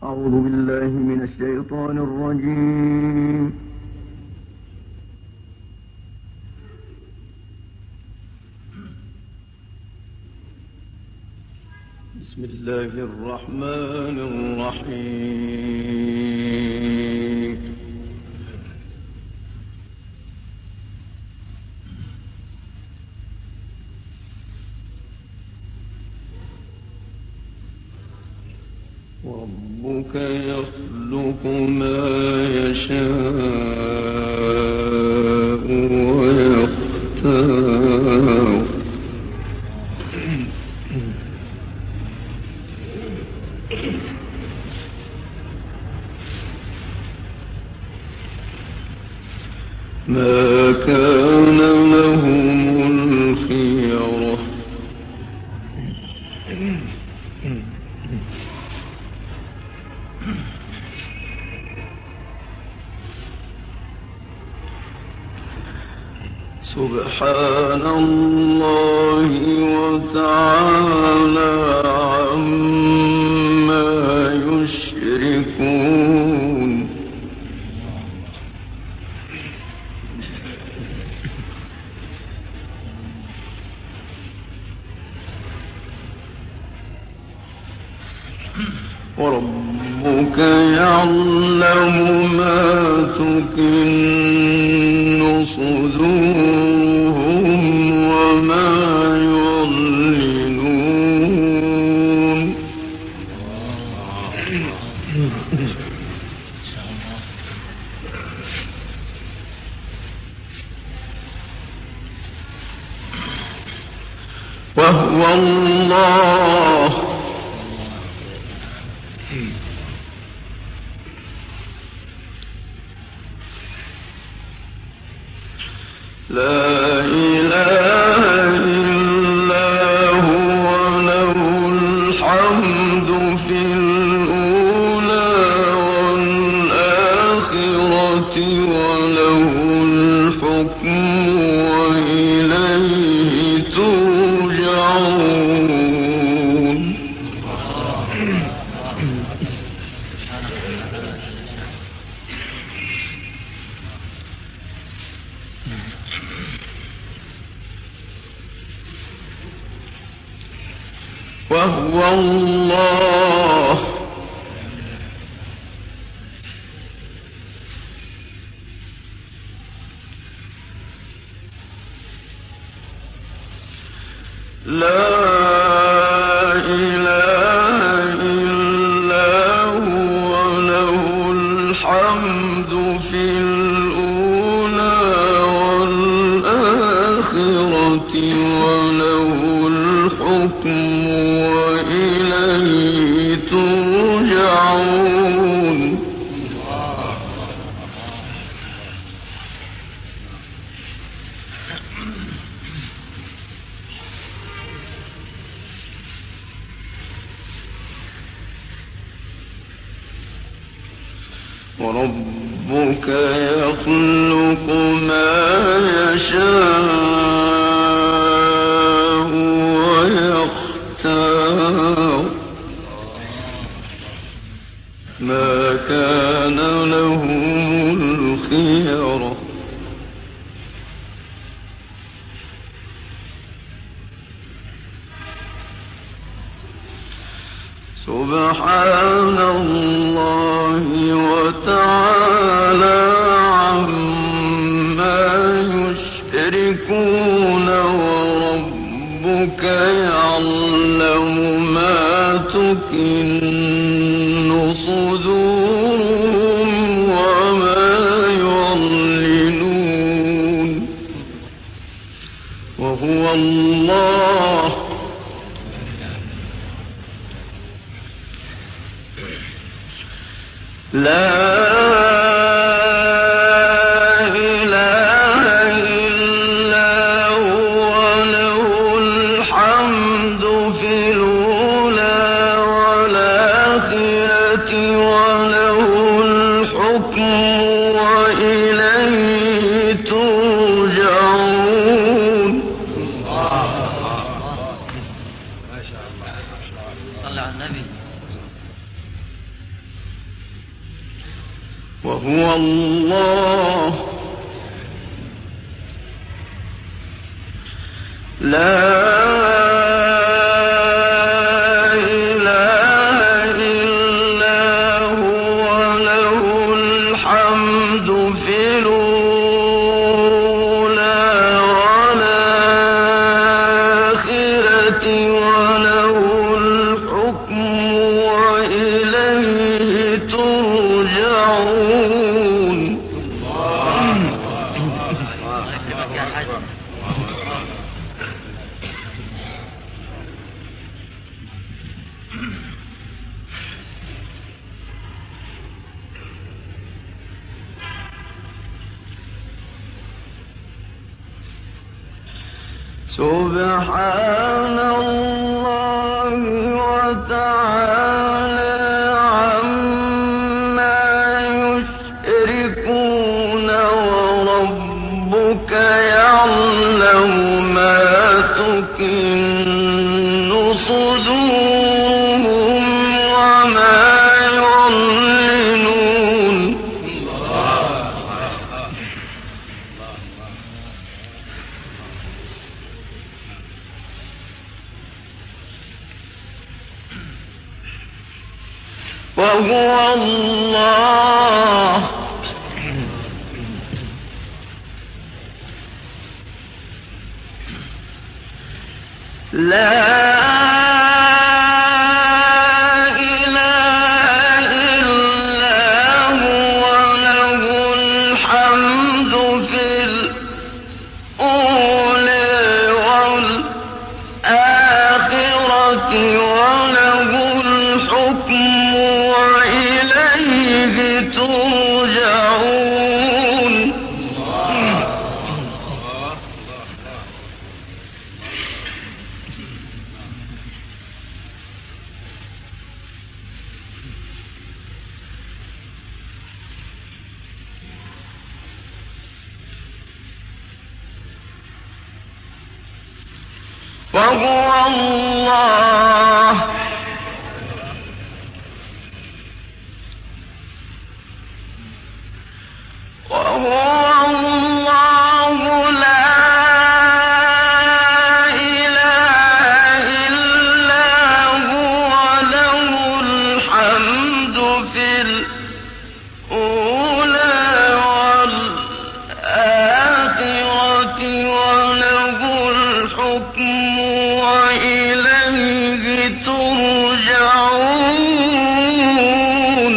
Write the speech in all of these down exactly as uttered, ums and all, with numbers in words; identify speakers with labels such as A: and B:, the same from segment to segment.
A: أعوذ بالله من الشيطان الرجيم. بسم الله الرحمن الرحيم. ربك يخلق ما يشاء ويختار ما كان لهم الخيرة سبحان الله وتعالى عما يشركون. وربك يعلم ما تكن صدورهم وما يعلنون. وهو الله لا إله إلا هو له الحمد في الأولى والآخرة وله الحكم وإليه ترجعون. وهو الله لا إله إلا هو له الحمد في الأولى والآخرة وله الحكم وإليه ترجعون. وربك يخلق ما يشاء ويختار ما كان لهم الخيرة سبحان الله وتعالى عما يشركون. وربك يعلم ما تكن صدورهم وما يعلنون. وهو الله لا إله إلا هو له الحمد في الأولى والآخرة وله الحكم وإليه ترجعون. ما شاء الله. صلى على النبي. وهو الله لا سبحان الله وتعالى عما يشركون وربك يعلم ما تكن صدورهم وما يعلنون وهو الله لا إله إلا هو له الحمد في الأولى والآخرة وله الحكم وإليه ترجعون وهو الله وهو الله لا إله إلا هو له الحمد في الأولى والآخرة وله الحكم وإليه ترجعون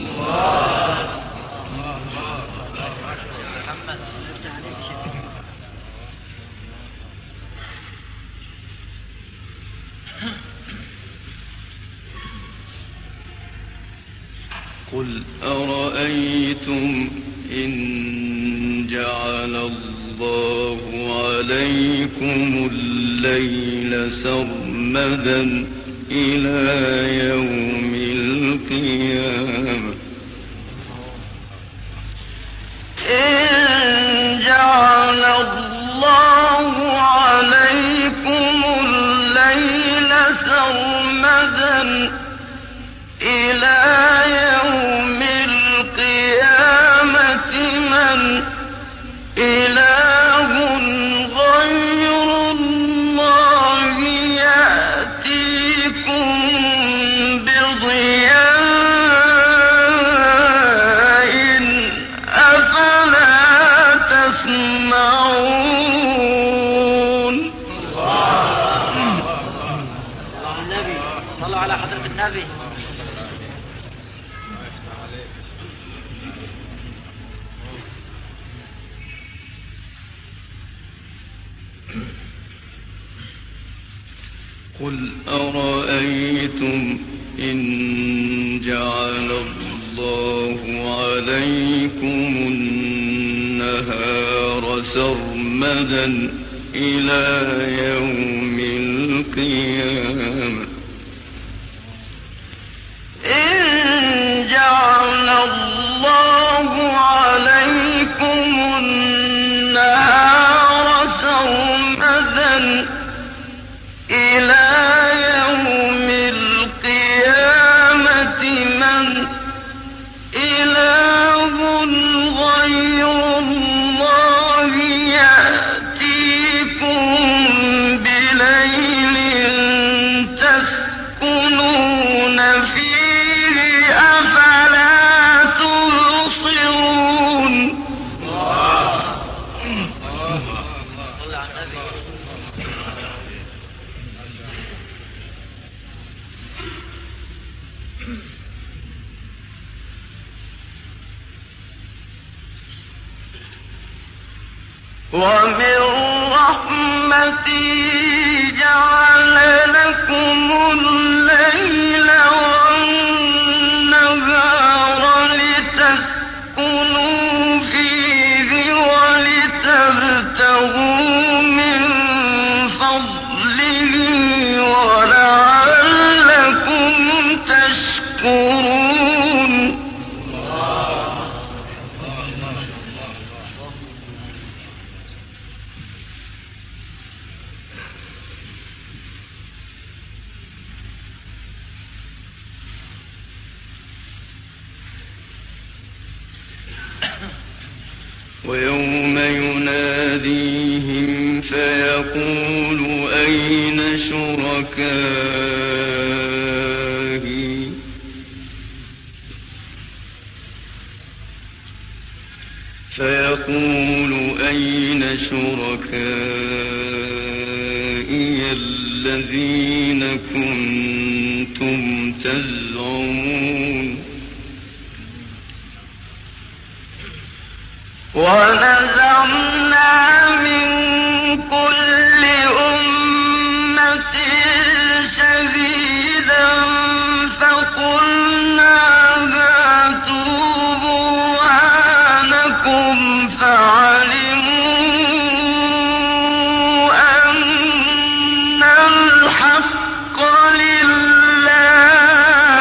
A: قل أرأيتم إن جعل الله عليكم الليل سرمدا إلى يوم القيامة إن جعل الله عليكم الليل سرمدا إلى يوم القيامة من إله غير الله يأتيكم بضياء أفلا تسمعون
B: النبي صلوا على حضرة النبي
A: قل أرأيتم إن جعل الله عليكم النهار سرمدا إلى يوم القيامة إن جعل الله عليكم النهار سرمدا إلى يوم القيامة من إله ومن رحمته جعل لكم الليل والنهار لتسكنوا فيه ولتبتغوا من فضله ولعلكم تشكرون. ويوم يناديهم فيقول أين شركائي فيقول أين شركائي الذين كنتم تزعمون. ونزعنا من كل أمة شهيدا فقلنا هاتوا برهانكم فعلموا أن الحق لله.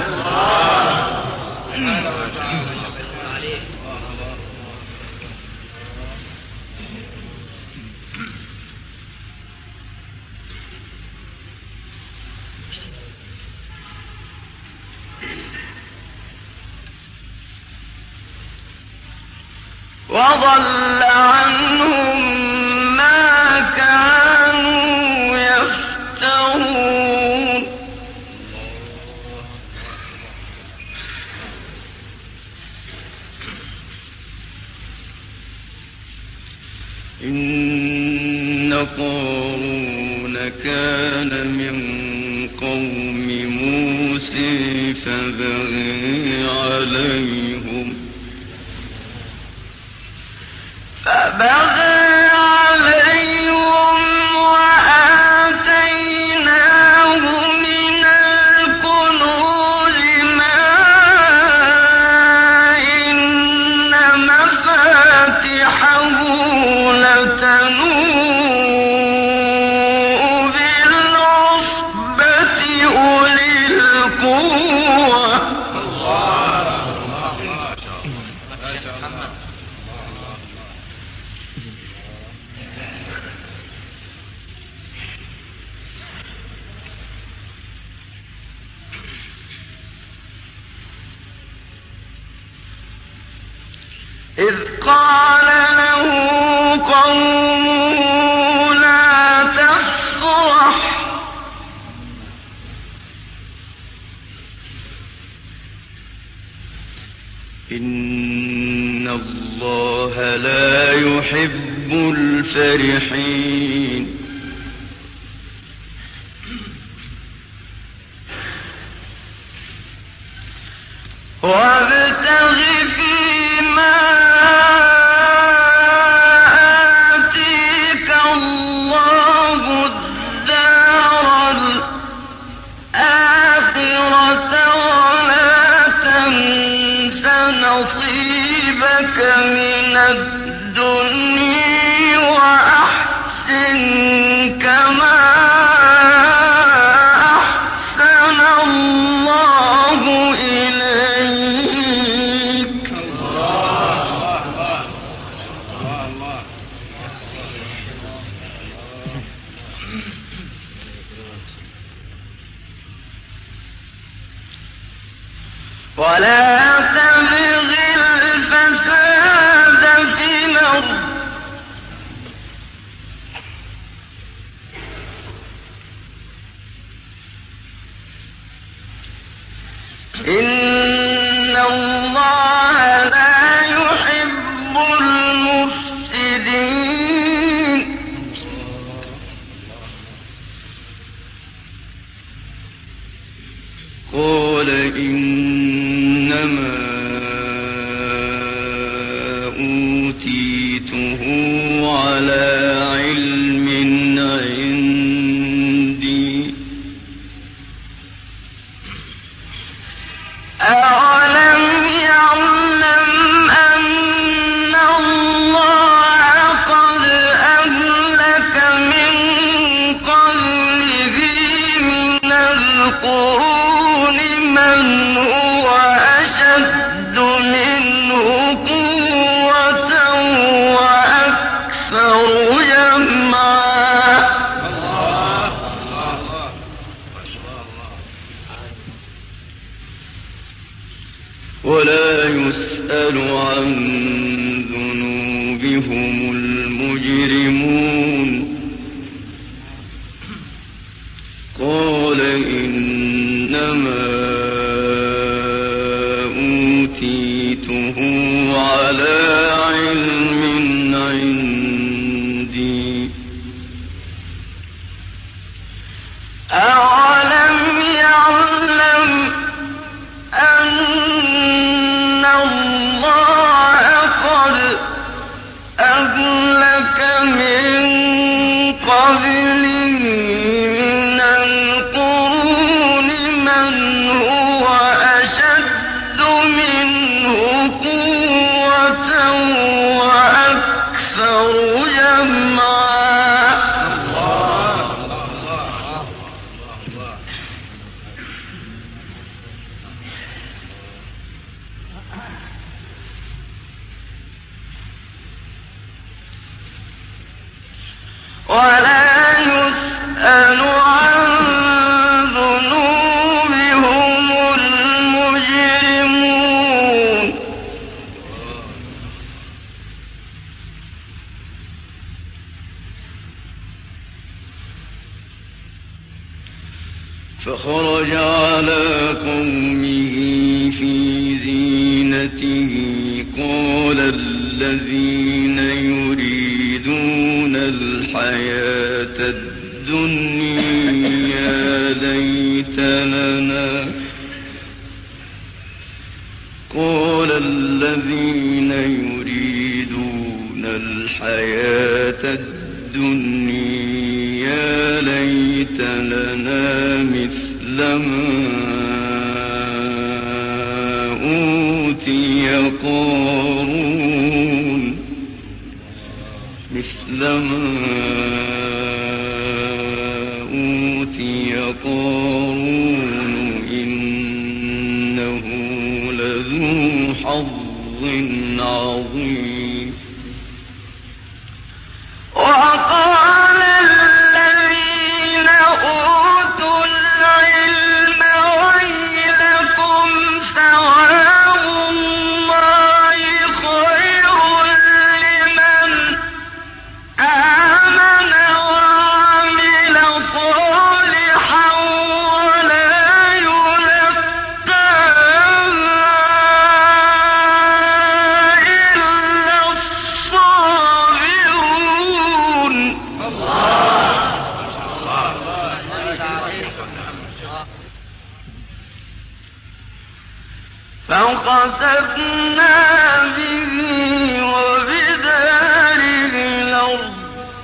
A: وضل عنهم ما كانوا يفترون. إن قارون كان من قوم موسى فبغي عليهم فبغى عليهم وآتيناه من الكنوز ما إن مفاتحه لتنوء بالعصبة أولي القوة. إذ قال له قومه لا تفرح إن الله لا يحب الفرحين. وابتغ فيما آتيك الله الدار الآخرة ولا تنس نصيبك من الدنيا وأحسن كما أحسن الله إليك. ولا تبغ الفساد في الأرض إن الله لا يحب المفسدين. قل
C: قال إنما أوتيته على علم عندي
A: أولم يعلم أن الله قد أهلك من قبله من القرون من هو أشد منه قوة وأكثر جمعا ولا يسأل عن ذنوبهم المجرمون قال إنما أوتيته على علم عندي أولم يعلم أن الله قد أهلك من قبله من القرون من هو أشد منه قوة وأكثر جمعا ولا يسأل عن ذنوبهم المجرمون فخرج على قومه في زينته قال الذين يريدون الحياة الدنيا يا ليت لنا قال الذين يريدون الحياة الدنيا يا ليت لنا مثل ما أوتي قارون مثل ما أوتي قارون إنه لذو حظ عظيم وقال الذين أوتوا العلم ويلكم ثواب الله خير لمن آمن وعمل صالحا ولا يلقاها إلا الصابرون فخسفنا به وبداره الأرض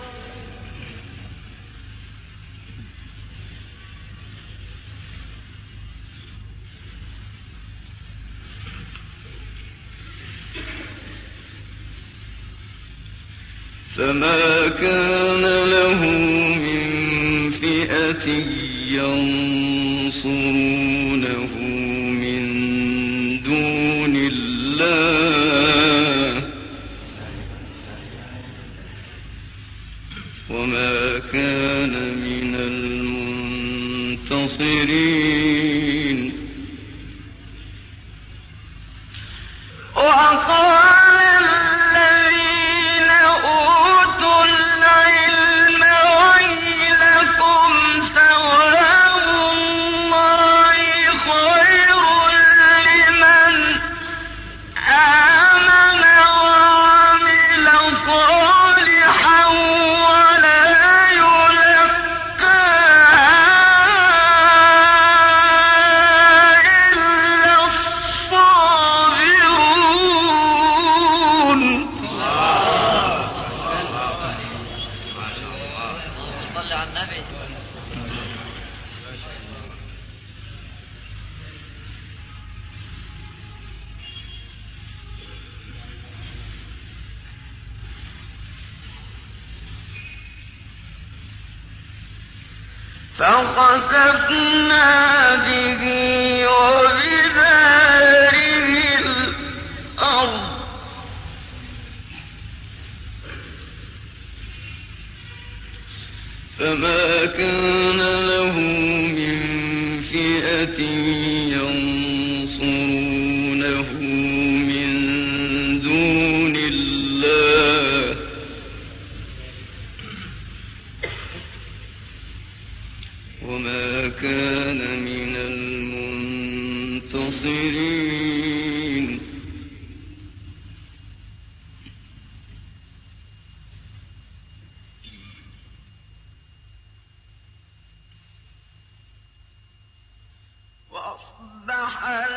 A: فما كان له من فئة ينصرونه من دون الله وما كان من المنتصرين وقال الذين أوتوا العلم ويلكم ثواب فخسفنا به وبداره الأرض فما كان له من فئة ينصرونه من دون الله وما كان من المنتصرين وأصبح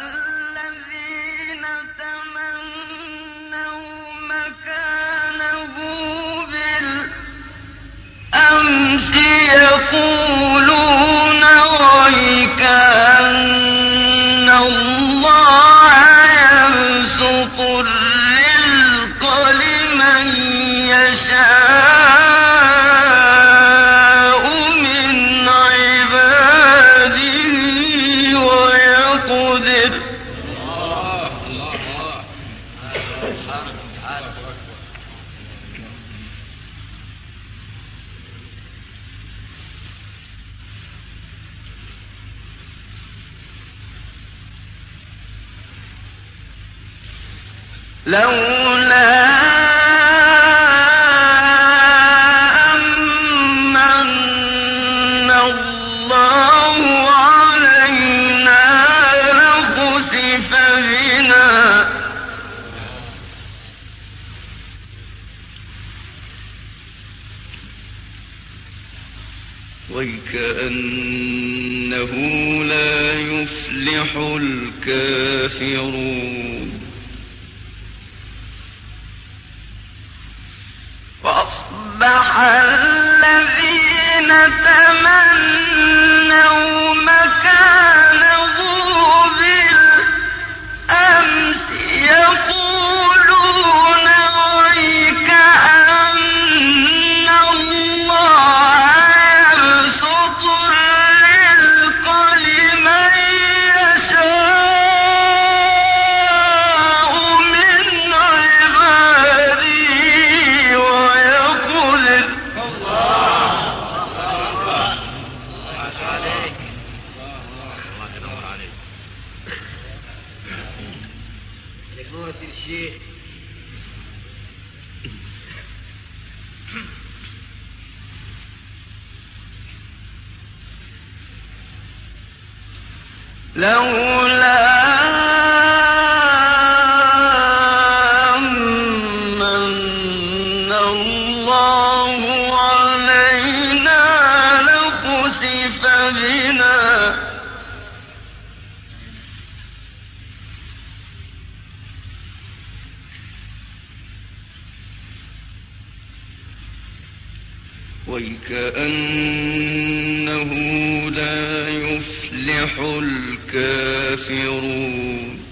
A: الذين تمنوا مكانه بالأمس يقولون ويكأن الله يبسط الرزق لمن يشاء من عباده ويقدر لولا أمن الله علينا لخسف بنا ويكأنه لا يفلح الكافرون وأصبح الذين تمنوا مكانه بالأمس يقولون ويكأن الله يبسط الرزق لمن يشاء من عباده ويقدر لولا أمن الله علينا لخسف بنا ويكأنه لا يفلح الكافرون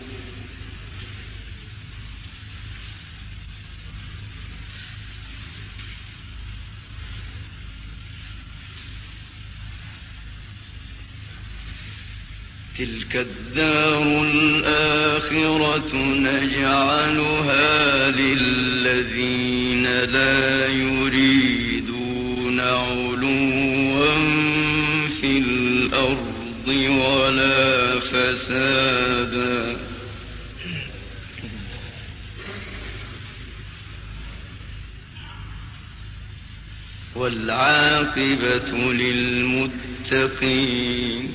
A: تلك الدار الآخرة نجعلها للذين لا يريدون علوا في الأرض ولا فسادا والعاقبة للمتقين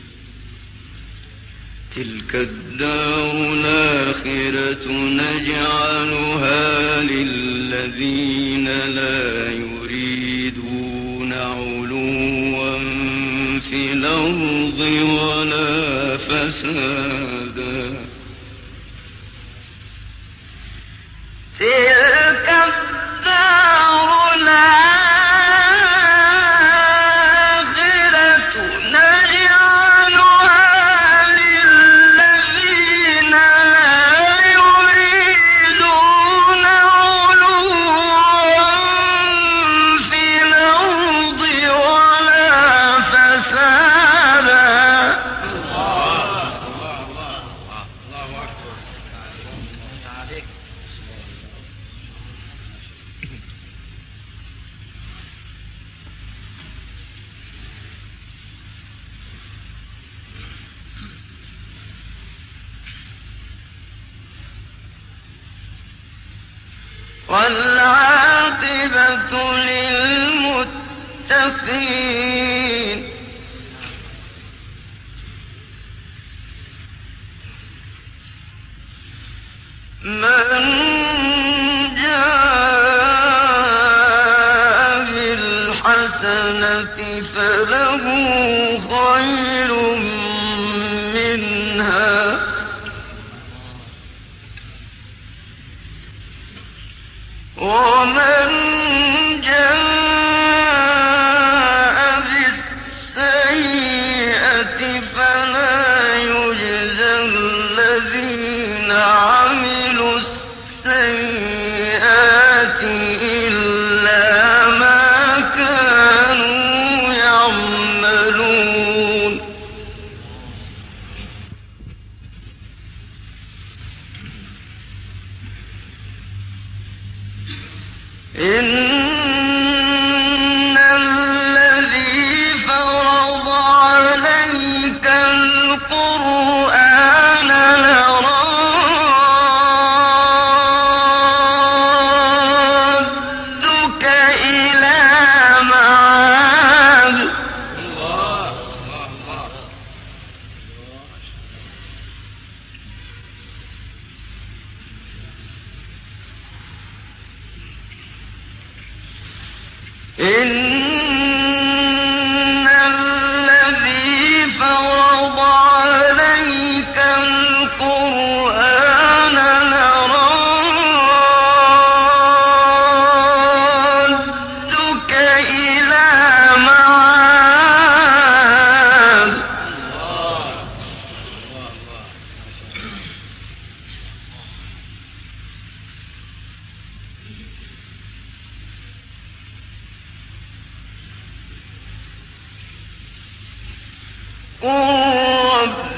A: تلك الدار الآخرة نجعلها للذين لا يريدون علوا في الأرض ولا فسادا تلك الدار والعاقبة للمتقين. من جاء بالحسنة فله خير منها ومن جاء بالسيئة فلا يجزى الذين عملوا السيئات إلا ما كانوا يعملون. إن الذي فرض عليك القرآن لرادك إلى معاد. إن الذي فرض عليك القرآن لرادك إلى معاد. قل رب